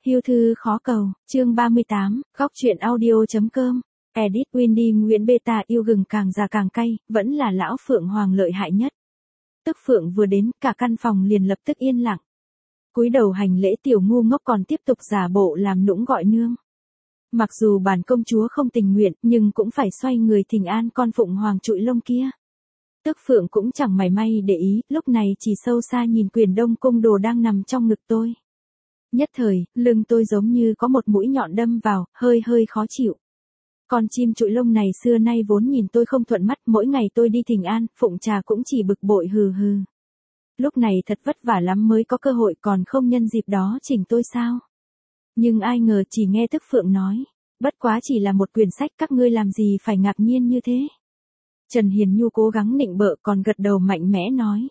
Hưu thư khó cầu, chương 38, góc truyện audio.com. Edit Windy Nguyễn Beta yêu gừng càng già càng cay, vẫn là lão Phượng Hoàng lợi hại nhất. Tức Phượng vừa đến, cả căn phòng liền lập tức yên lặng. Cúi đầu hành lễ tiểu ngu ngốc còn tiếp tục giả bộ làm nũng gọi nương. Mặc dù bản công chúa không tình nguyện, nhưng cũng phải xoay người thỉnh an con Phụng Hoàng trụi lông kia. Tức Phượng cũng chẳng mảy may để ý, lúc này chỉ sâu xa nhìn Quyền Đông Cung Đồ đang nằm trong ngực tôi. Nhất thời, lưng tôi giống như có một mũi nhọn đâm vào, hơi khó chịu. Con chim trụi lông này xưa nay vốn nhìn tôi không thuận mắt, mỗi ngày tôi đi thỉnh an, Phụng Trà cũng chỉ bực bội hừ. Lúc này thật vất vả lắm mới có cơ hội, còn không nhân dịp đó chỉnh tôi sao? Nhưng ai ngờ chỉ nghe Tức Phượng nói, bất quá chỉ là một quyển sách, các ngươi làm gì phải ngạc nhiên như thế? Trần Hiền Nhu cố gắng nịnh bợ còn gật đầu mạnh mẽ nói.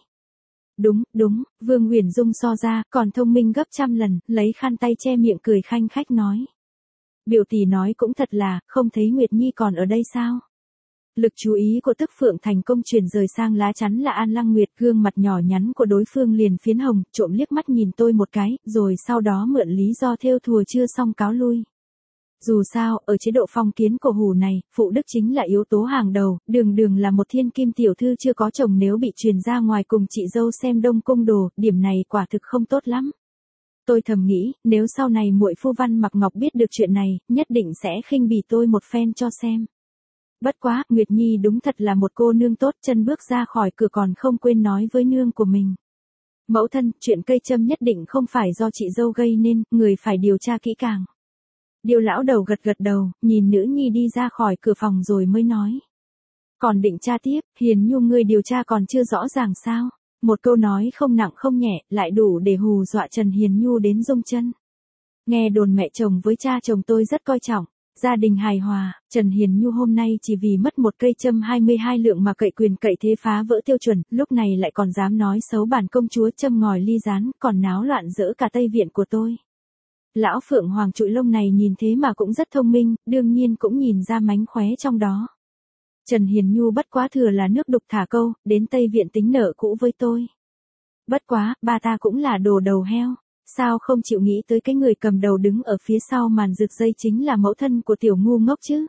Đúng, Vương Uyển Dung so ra, còn thông minh gấp trăm lần, lấy khăn tay che miệng cười khanh khách nói. Biểu tỷ nói cũng thật là, không thấy Nguyệt Nhi còn ở đây sao? Lực chú ý của Tức Phượng thành công chuyển rời sang lá chắn là An Lăng Nguyệt, gương mặt nhỏ nhắn của đối phương liền phiến hồng, trộm liếc mắt nhìn tôi một cái, rồi sau đó mượn lý do thêu thùa chưa xong cáo lui. Dù sao, ở chế độ phong kiến cổ hủ này, phụ đức chính là yếu tố hàng đầu, đường là một thiên kim tiểu thư chưa có chồng nếu bị truyền ra ngoài cùng chị dâu xem Đông Cung Đồ, điểm này quả thực không tốt lắm. Tôi thầm nghĩ, nếu sau này muội phu Văn Mặc Ngọc biết được chuyện này, nhất định sẽ khinh bỉ tôi một phen cho xem. Bất quá, Nguyệt Nhi đúng thật là một cô nương tốt, chân bước ra khỏi cửa còn không quên nói với nương của mình. Mẫu thân, chuyện cây châm nhất định không phải do chị dâu gây nên, người phải điều tra kỹ càng. Điêu lão đầu gật đầu, nhìn nữ nhi đi ra khỏi cửa phòng rồi mới nói. Còn định tra tiếp, Hiền Nhu ngươi điều tra còn chưa rõ ràng sao? Một câu nói không nặng không nhẹ, lại đủ để hù dọa Trần Hiền Nhu đến rung chân. Nghe đồn mẹ chồng với cha chồng tôi rất coi trọng, gia đình hài hòa, Trần Hiền Nhu hôm nay chỉ vì mất một cây châm 22 lượng mà cậy quyền cậy thế phá vỡ tiêu chuẩn, lúc này lại còn dám nói xấu bản công chúa châm ngòi ly gián, còn náo loạn dỡ cả Tây Viện của tôi. Lão Phượng Hoàng trụi lông này nhìn thế mà cũng rất thông minh, đương nhiên cũng nhìn ra mánh khóe trong đó. Trần Hiền Nhu bất quá thừa là nước đục thả câu, đến Tây Viện tính nợ cũ với tôi. Bất quá, bà ta cũng là đồ đầu heo, sao không chịu nghĩ tới cái người cầm đầu đứng ở phía sau màn rực dây chính là mẫu thân của tiểu ngu ngốc chứ.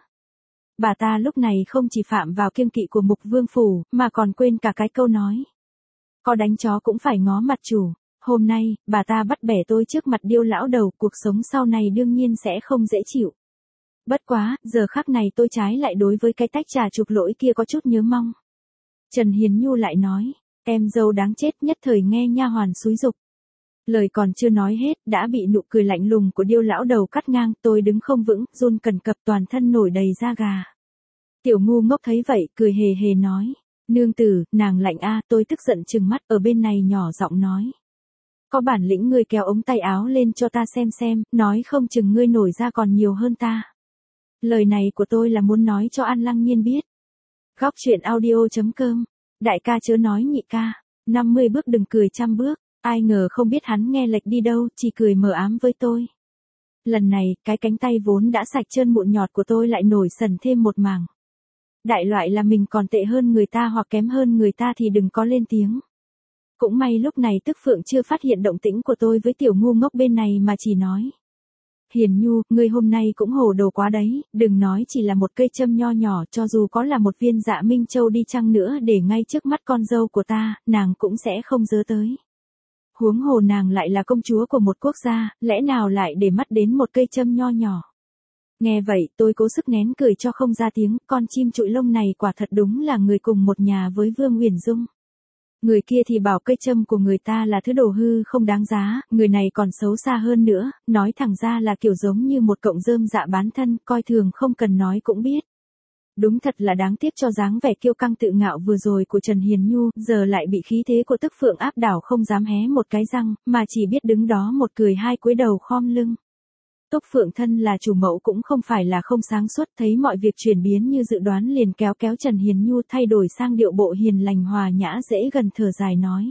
Bà ta lúc này không chỉ phạm vào kiêng kỵ của Mục Vương Phủ, mà còn quên cả cái câu nói. Có đánh chó cũng phải ngó mặt chủ. Hôm nay, bà ta bắt bẻ tôi trước mặt Điêu lão đầu, cuộc sống sau này đương nhiên sẽ không dễ chịu. Bất quá, giờ khắc này tôi trái lại đối với cái tách trà chuộc lỗi kia có chút nhớ mong. Trần Hiền Nhu lại nói, em dâu đáng chết, nhất thời nghe nha hoàn xúi giục. Lời còn chưa nói hết, đã bị nụ cười lạnh lùng của Điêu lão đầu cắt ngang, tôi đứng không vững, run cần cập toàn thân nổi đầy da gà. Tiểu ngu ngốc thấy vậy, cười hề nói, nương tử, nàng lạnh a, tôi tức giận trừng mắt ở bên này nhỏ giọng nói. Có bản lĩnh ngươi kéo ống tay áo lên cho ta xem, nói không chừng ngươi nổi ra còn nhiều hơn ta. Lời này của tôi là muốn nói cho An Lăng Nhiên biết. Góc truyện audio.com. Đại ca chớ nói nhị ca, 50 bước đừng cười trăm bước, ai ngờ không biết hắn nghe lệch đi đâu, chỉ cười mờ ám với tôi. Lần này, cái cánh tay vốn đã sạch trơn mụn nhọt của tôi lại nổi sần thêm một mảng. Đại loại là mình còn tệ hơn người ta hoặc kém hơn người ta thì đừng có lên tiếng. Cũng may lúc này Tức Phượng chưa phát hiện động tĩnh của tôi với tiểu ngu ngốc bên này mà chỉ nói. Hiền Nhu, ngươi hôm nay cũng hồ đồ quá đấy, đừng nói chỉ là một cây châm nho nhỏ, cho dù có là một viên Dạ Minh Châu đi chăng nữa để ngay trước mắt con dâu của ta, nàng cũng sẽ không dớ tới. Huống hồ nàng lại là công chúa của một quốc gia, lẽ nào lại để mắt đến một cây châm nho nhỏ. Nghe vậy, tôi cố sức nén cười cho không ra tiếng, con chim trụi lông này quả thật đúng là người cùng một nhà với Vương Uyển Dung. Người kia thì bảo cây châm của người ta là thứ đồ hư không đáng giá, người này còn xấu xa hơn nữa, nói thẳng ra là kiểu giống như một cọng rơm dạ bán thân, coi thường không cần nói cũng biết. Đúng thật là đáng tiếc cho dáng vẻ kiêu căng tự ngạo vừa rồi của Trần Hiền Nhu, giờ lại bị khí thế của Tức Phượng áp đảo không dám hé một cái răng, mà chỉ biết đứng đó một cười hai cúi đầu khom lưng. Túc Phượng thân là chủ mẫu cũng không phải là không sáng suốt, thấy mọi việc chuyển biến như dự đoán liền kéo Trần Hiền Nhu thay đổi sang điệu bộ hiền lành hòa nhã dễ gần thở dài nói.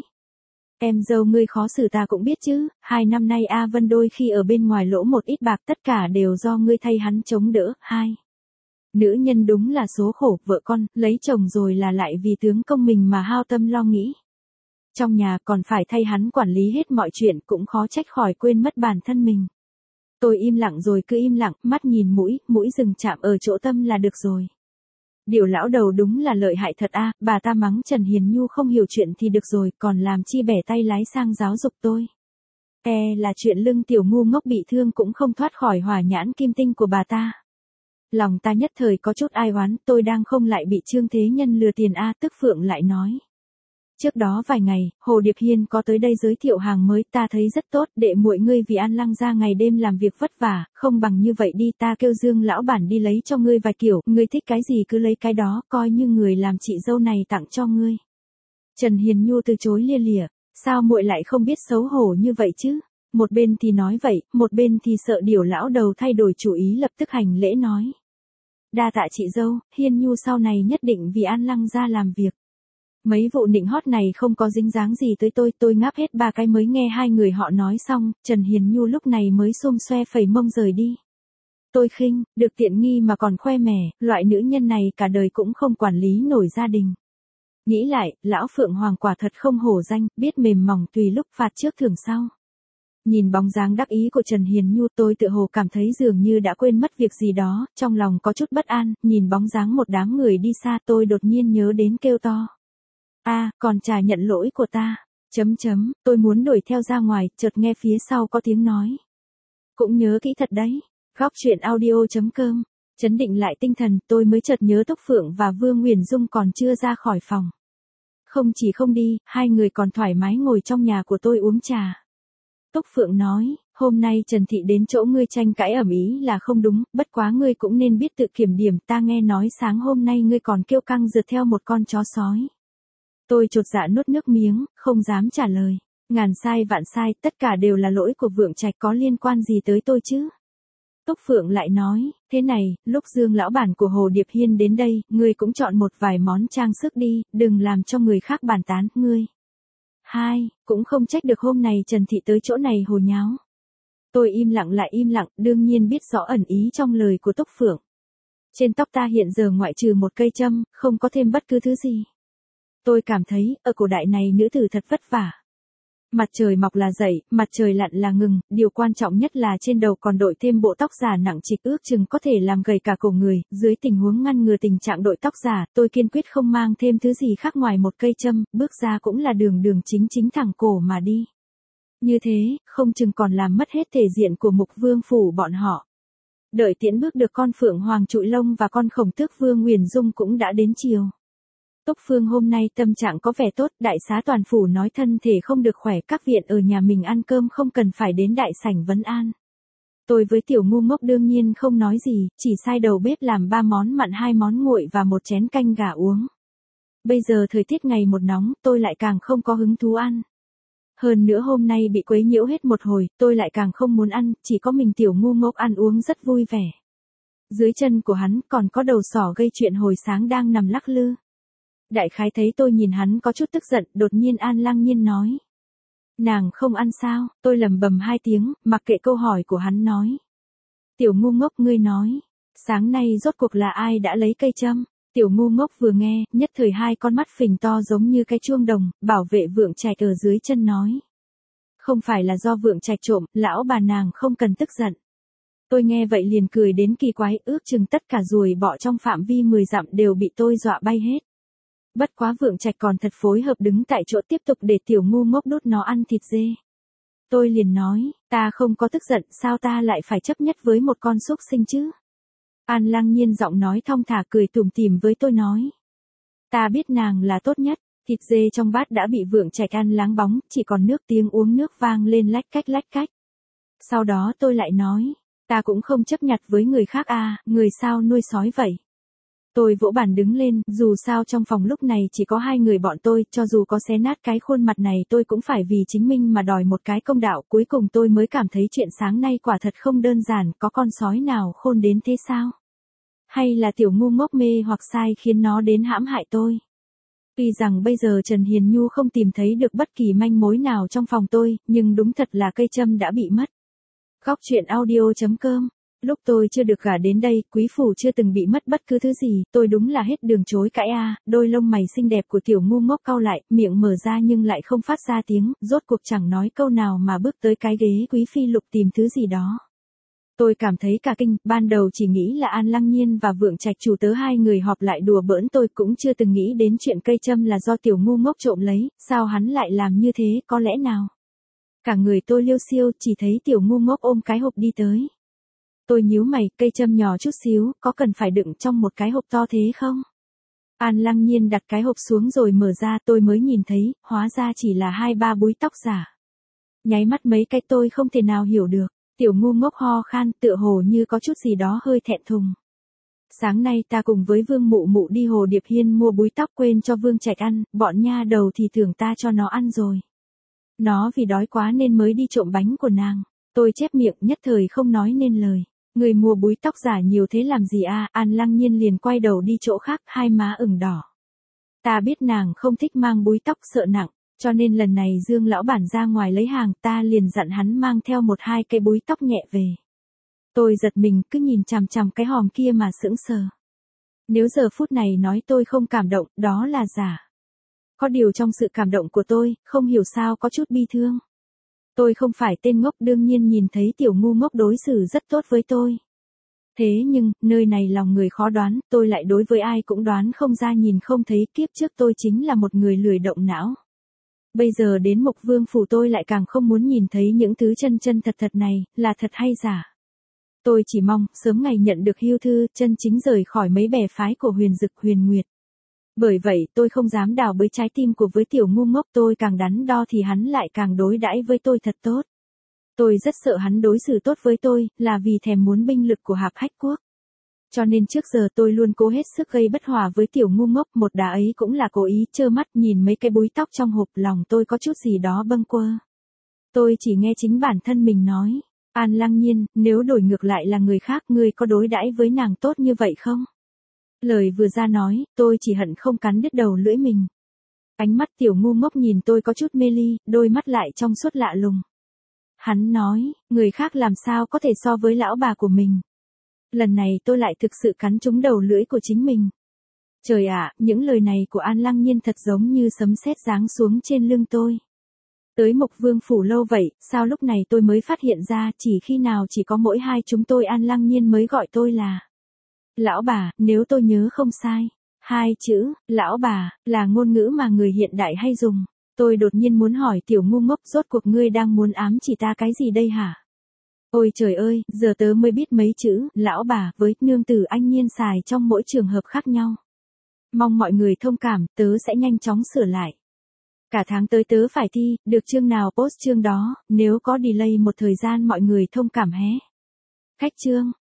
Em dâu ngươi khó xử ta cũng biết chứ, 2 năm nay A Vân đôi khi ở bên ngoài lỗ một ít bạc tất cả đều do ngươi thay hắn chống đỡ. 2. Nữ nhân đúng là số khổ, vợ con, lấy chồng rồi là lại vì tướng công mình mà hao tâm lo nghĩ. Trong nhà còn phải thay hắn quản lý hết mọi chuyện cũng khó trách khỏi quên mất bản thân mình. Tôi im lặng rồi cứ im lặng, mắt nhìn mũi, mũi dừng chạm ở chỗ tâm là được rồi. Điều lão đầu đúng là lợi hại thật a, bà ta mắng Trần Hiền Nhu không hiểu chuyện thì được rồi, còn làm chi bẻ tay lái sang giáo dục tôi. Là chuyện lưng tiểu ngu ngốc bị thương cũng không thoát khỏi hỏa nhãn kim tinh của bà ta. Lòng ta nhất thời có chút ai oán, tôi đang không lại bị Trương Thế Nhân lừa tiền a, Tức Phượng lại nói. Trước đó vài ngày, Hồ Điệp Hiên có tới đây giới thiệu hàng mới, ta thấy rất tốt, đệ muội ngươi vì An Lăng ra ngày đêm làm việc vất vả, không bằng như vậy đi, ta kêu Dương lão bản đi lấy cho ngươi vài kiểu, ngươi thích cái gì cứ lấy cái đó, coi như người làm chị dâu này tặng cho ngươi. Trần Hiền Nhu từ chối lia lịa, sao muội lại không biết xấu hổ như vậy chứ? Một bên thì nói vậy, một bên thì sợ điều lão đầu thay đổi chủ ý, lập tức hành lễ nói. Đa tạ chị dâu, Hiên Nhu sau này nhất định vì An Lăng ra làm việc. Mấy vụ nịnh hót này không có dính dáng gì tới tôi ngáp hết ba cái mới nghe hai người họ nói xong, Trần Hiền Nhu lúc này mới xum xoe phẩy mông rời đi. Tôi khinh, được tiện nghi mà còn khoe mẽ, loại nữ nhân này cả đời cũng không quản lý nổi gia đình. Nghĩ lại, lão Phượng Hoàng quả thật không hổ danh, biết mềm mỏng tùy lúc phạt trước thưởng sau. Nhìn bóng dáng đắc ý của Trần Hiền Nhu tôi tự hồ cảm thấy dường như đã quên mất việc gì đó, trong lòng có chút bất an, nhìn bóng dáng một đám người đi xa tôi đột nhiên nhớ đến kêu to. Còn trà nhận lỗi của ta. Tôi muốn đuổi theo ra ngoài, chợt nghe phía sau có tiếng nói. Cũng nhớ kỹ thật đấy. Góc truyện audio.com. Chấn định lại tinh thần, tôi mới chợt nhớ Túc Phượng và Vương Nguyền Dung còn chưa ra khỏi phòng. Không chỉ không đi, hai người còn thoải mái ngồi trong nhà của tôi uống trà. Túc Phượng nói, hôm nay Trần Thị đến chỗ ngươi tranh cãi ầm ĩ là không đúng, bất quá ngươi cũng nên biết tự kiểm điểm, ta nghe nói sáng hôm nay ngươi còn kêu căng rượt theo một con chó sói. Tôi chột dạ nuốt nước miếng, không dám trả lời. Ngàn sai vạn sai, tất cả đều là lỗi của Vượng Trạch, có liên quan gì tới tôi chứ? Túc Phượng lại nói, thế này, lúc Dương lão bản của Hồ Điệp Hiên đến đây, ngươi cũng chọn một vài món trang sức đi, đừng làm cho người khác bàn tán, ngươi. Cũng không trách được hôm nay Trần Thị tới chỗ này hồ nháo. Tôi im lặng lại im lặng, đương nhiên biết rõ ẩn ý trong lời của Túc Phượng. Trên tóc ta hiện giờ ngoại trừ một cây châm, không có thêm bất cứ thứ gì. Tôi cảm thấy, ở cổ đại này nữ tử thật vất vả. Mặt trời mọc là dậy, mặt trời lặn là ngừng, điều quan trọng nhất là trên đầu còn đội thêm bộ tóc giả nặng trịch ước chừng có thể làm gầy cả cổ người, dưới tình huống ngăn ngừa tình trạng đội tóc giả, tôi kiên quyết không mang thêm thứ gì khác ngoài một cây châm, bước ra cũng là đường chính thẳng cổ mà đi. Như thế, không chừng còn làm mất hết thể diện của Mục Vương phủ bọn họ. Đợi tiễn bước được con Phượng Hoàng Trụi Lông và con Khổng Tước Vương Nguyền Dung cũng đã đến chiều. Túc Phương hôm nay tâm trạng có vẻ tốt, đại xá toàn phủ nói thân thể không được khỏe, các viện ở nhà mình ăn cơm không cần phải đến đại sảnh vấn an. Tôi với tiểu ngu ngốc đương nhiên không nói gì, chỉ sai đầu bếp làm 3 món mặn 2 món nguội và một chén canh gà uống. Bây giờ thời tiết ngày một nóng, tôi lại càng không có hứng thú ăn. Hơn nữa hôm nay bị quấy nhiễu hết một hồi, tôi lại càng không muốn ăn, chỉ có mình tiểu ngu ngốc ăn uống rất vui vẻ. Dưới chân của hắn còn có đầu sỏ gây chuyện hồi sáng đang nằm lắc lư. Đại khái thấy tôi nhìn hắn có chút tức giận, đột nhiên An Lăng Nhiên nói. Nàng không ăn sao, tôi lầm bầm 2 tiếng, mặc kệ câu hỏi của hắn nói. Tiểu ngu ngốc ngươi nói, sáng nay rốt cuộc là ai đã lấy cây châm? Tiểu ngu ngốc vừa nghe, nhất thời 2 con mắt phình to giống như cái chuông đồng, bảo vệ Vượng Trạch ở dưới chân nói. Không phải là do Vượng Trạch trộm, lão bà nàng không cần tức giận. Tôi nghe vậy liền cười đến kỳ quái, ước chừng tất cả ruồi bọ trong phạm vi 10 dặm đều bị tôi dọa bay hết. Bất quá Vượng Trạch còn thật phối hợp đứng tại chỗ tiếp tục để tiểu ngu ngốc đút nó ăn thịt dê. Tôi liền nói, ta không có tức giận, sao ta lại phải chấp nhất với một con súc sinh chứ? An Lăng Nhiên giọng nói thong thả cười tủm tỉm với tôi nói. Ta biết nàng là tốt nhất, thịt dê trong bát đã bị Vượng Trạch ăn láng bóng, chỉ còn nước tiếng uống nước vang lên lách cách. Sau đó tôi lại nói, ta cũng không chấp nhặt với người khác người sao nuôi sói vậy? Tôi vỗ bàn đứng lên, dù sao trong phòng lúc này chỉ có 2 người bọn tôi, cho dù có xé nát cái khuôn mặt này tôi cũng phải vì chính mình mà đòi một cái công đạo. Cuối cùng tôi mới cảm thấy chuyện sáng nay quả thật không đơn giản, có con sói nào khôn đến thế sao? Hay là tiểu ngu ngốc mê hoặc sai khiến nó đến hãm hại tôi? Tuy rằng bây giờ Trần Hiền Nhu không tìm thấy được bất kỳ manh mối nào trong phòng tôi, nhưng đúng thật là cây châm đã bị mất. Góc truyện audio.com. Lúc tôi chưa được gả đến đây, quý phủ chưa từng bị mất bất cứ thứ gì, tôi đúng là hết đường chối cãi đôi lông mày xinh đẹp của tiểu ngu ngốc cau lại, miệng mở ra nhưng lại không phát ra tiếng, rốt cuộc chẳng nói câu nào mà bước tới cái ghế quý phi lục tìm thứ gì đó. Tôi cảm thấy cả kinh, ban đầu chỉ nghĩ là An Lăng Nhiên và Vượng Trạch chủ tớ hai người họp lại đùa bỡn, tôi cũng chưa từng nghĩ đến chuyện cây châm là do tiểu ngu ngốc trộm lấy, sao hắn lại làm như thế, có lẽ nào. Cả người tôi liêu xiêu, chỉ thấy tiểu ngu ngốc ôm cái hộp đi tới. Tôi nhíu mày, cây châm nhỏ chút xíu, có cần phải đựng trong một cái hộp to thế không? An Lăng Nhiên đặt cái hộp xuống rồi mở ra, tôi mới nhìn thấy, hóa ra chỉ là 2-3 búi tóc giả. Nháy mắt mấy cái tôi không thể nào hiểu được, tiểu ngu ngốc ho khan, tựa hồ như có chút gì đó hơi thẹn thùng. Sáng nay ta cùng với Vương Mụ Mụ đi Hồ Điệp Hiên mua búi tóc quên cho Vương Trạch ăn, bọn nha đầu thì tưởng ta cho nó ăn rồi. Nó vì đói quá nên mới đi trộm bánh của nàng. Tôi chép miệng nhất thời không nói nên lời. Người mua búi tóc giả nhiều thế làm gì à? An Lăng Nhiên liền quay đầu đi chỗ khác, hai má ửng đỏ. Ta biết nàng không thích mang búi tóc sợ nặng, cho nên lần này Dương lão bản ra ngoài lấy hàng, ta liền dặn hắn mang theo 1-2 cái búi tóc nhẹ về. Tôi giật mình cứ nhìn chằm chằm cái hòm kia mà sững sờ. Nếu giờ phút này nói tôi không cảm động, đó là giả. Có điều trong sự cảm động của tôi, không hiểu sao có chút bi thương. Tôi không phải tên ngốc, đương nhiên nhìn thấy tiểu ngu ngốc đối xử rất tốt với tôi. Thế nhưng, nơi này lòng người khó đoán, tôi lại đối với ai cũng đoán không ra nhìn không thấy, kiếp trước tôi chính là một người lười động não. Bây giờ đến Mộc Vương phủ tôi lại càng không muốn nhìn thấy những thứ chân chân thật thật này, là thật hay giả. Tôi chỉ mong, sớm ngày nhận được hưu thư, chân chính rời khỏi mấy bè phái của Huyền Dực Huyền Nguyệt. Bởi vậy tôi không dám đào bới trái tim của với tiểu ngu ngốc, tôi càng đắn đo thì hắn lại càng đối đãi với tôi thật tốt. Tôi rất sợ hắn đối xử tốt với tôi, là vì thèm muốn binh lực của Hạp Hách Quốc. Cho nên trước giờ tôi luôn cố hết sức gây bất hòa với tiểu ngu ngốc, một đà ấy cũng là cố ý, trơ mắt nhìn mấy cái búi tóc trong hộp, lòng tôi có chút gì đó bâng quơ. Tôi chỉ nghe chính bản thân mình nói, An Lăng Nhiên, nếu đổi ngược lại là người khác, ngươi có đối đãi với nàng tốt như vậy không? Lời vừa ra nói, tôi chỉ hận không cắn đứt đầu lưỡi mình. Ánh mắt tiểu ngu ngốc nhìn tôi có chút mê ly, đôi mắt lại trong suốt lạ lùng. Hắn nói, người khác làm sao có thể so với lão bà của mình. Lần này tôi lại thực sự cắn trúng đầu lưỡi của chính mình. Trời ạ, những lời này của An Lăng Nhiên thật giống như sấm sét giáng xuống trên lưng tôi. Tới Mộc Vương phủ lâu vậy, sao lúc này tôi mới phát hiện ra, chỉ khi nào chỉ có mỗi hai chúng tôi, An Lăng Nhiên mới gọi tôi là lão bà, nếu tôi nhớ không sai. Hai chữ, lão bà, là ngôn ngữ mà người hiện đại hay dùng. Tôi đột nhiên muốn hỏi tiểu ngu ngốc, rốt cuộc ngươi đang muốn ám chỉ ta cái gì đây hả? Ôi trời ơi, giờ tớ mới biết mấy chữ, lão bà, với nương tử anh Nhiên xài trong mỗi trường hợp khác nhau. Mong mọi người thông cảm, tớ sẽ nhanh chóng sửa lại. Cả tháng tới tớ phải thi, được chương nào post chương đó, nếu có delay một thời gian mọi người thông cảm hé. Cách chương.